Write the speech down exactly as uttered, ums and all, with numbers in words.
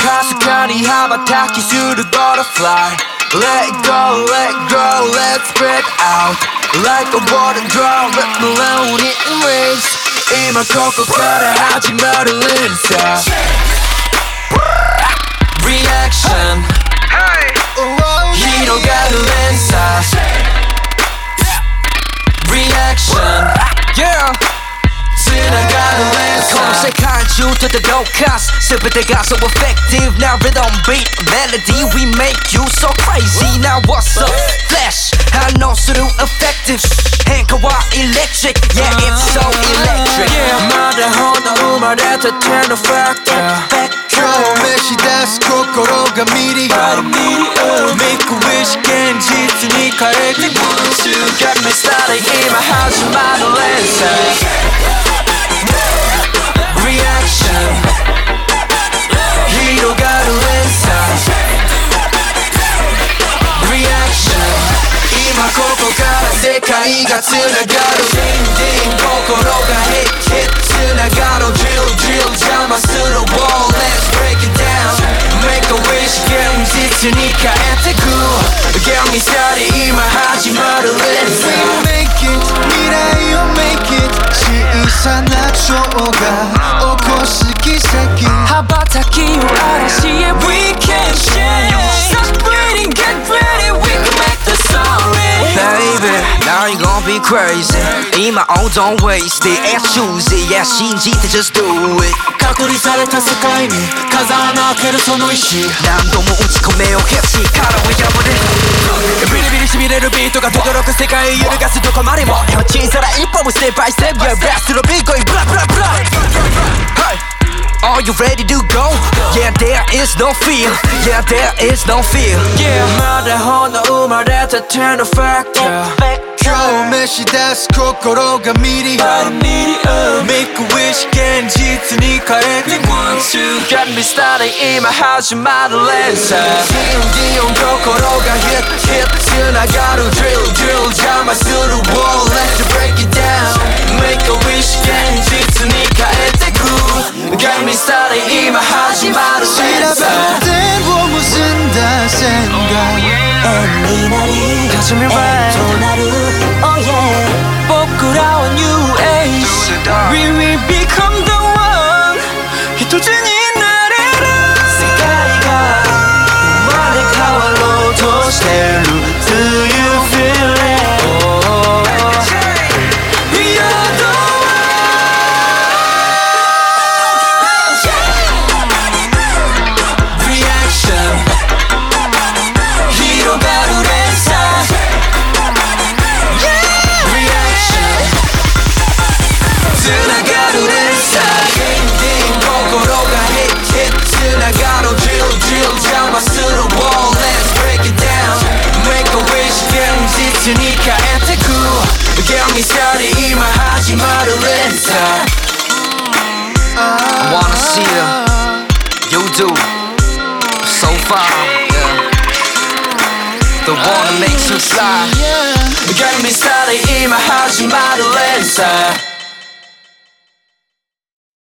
かすかに羽ばたきする butterfly Let go, let go, let's spread out Like a water drop, let the lonely race 今ここから始まる連鎖 Reaction 広がる連鎖 Reaction Yeah 繋がる連鎖この世界中と届かす全てが so effective Now rhythm beat melody We make you so crazy Now what's up? Flash 反応する effective 変化は electric Yeah it's so electric Yeah まだほど生まれたての factor 今日召し出す心がミリオン Make a wish 現実に変えて Want you got me started 今始まる連鎖Reaction 広がる連鎖 Reaction 今ここから世界がつながる Ding ding 心が hit hit つながる Drill drill 邪魔する wall Let's break it down Make a wish 現実に変えてく Get me started 今始まる連鎖 We make it 未来を make it 小さな蝶が起こす奇跡羽ばたきを嵐へ We can change Stop breathing, get ready We can make the story Baby, now you gon' be crazy 今 oh don't waste it And choose it, yeah 信じて just do it 隔離された世界に風穴開けるその意志何度も打ち込めよキャッチ殻を破れビリビリしびれるビートが轟く世界を揺るがすどこまでも小さな一歩もステップバイステップ Yeah, best のビートにブラブラブラ Are you ready to go? Yeah, there is no fear Yeah, there is no fear Yeah まだほんの生まれたての factor 今日召し出す心がミリオン Make a wish 現実に変えて Want you got me started 今始まる連鎖 Ding ding 心が hit hit つながる Drill drill 邪魔する wall Let's break it down Make a wish 現実に変えてく Got me started 今始まる連鎖線を結んだ線が円になり立ち見栄えとなる Oh yeah 僕らは New Age We will become the one 一つになれる世界が生まれ変わろうとしてる Do you feel it? Oh, We are the one Reaction 広がる連鎖つながる連鎖 Ding ding 心が hit hit つながる Drill drill 邪魔する wall Let's break it down Make a wish 現実に変えてく Get me started 今始まる連鎖 I wanna see them You do So far yeah. The one that makes you fly Get me started 今始まる連鎖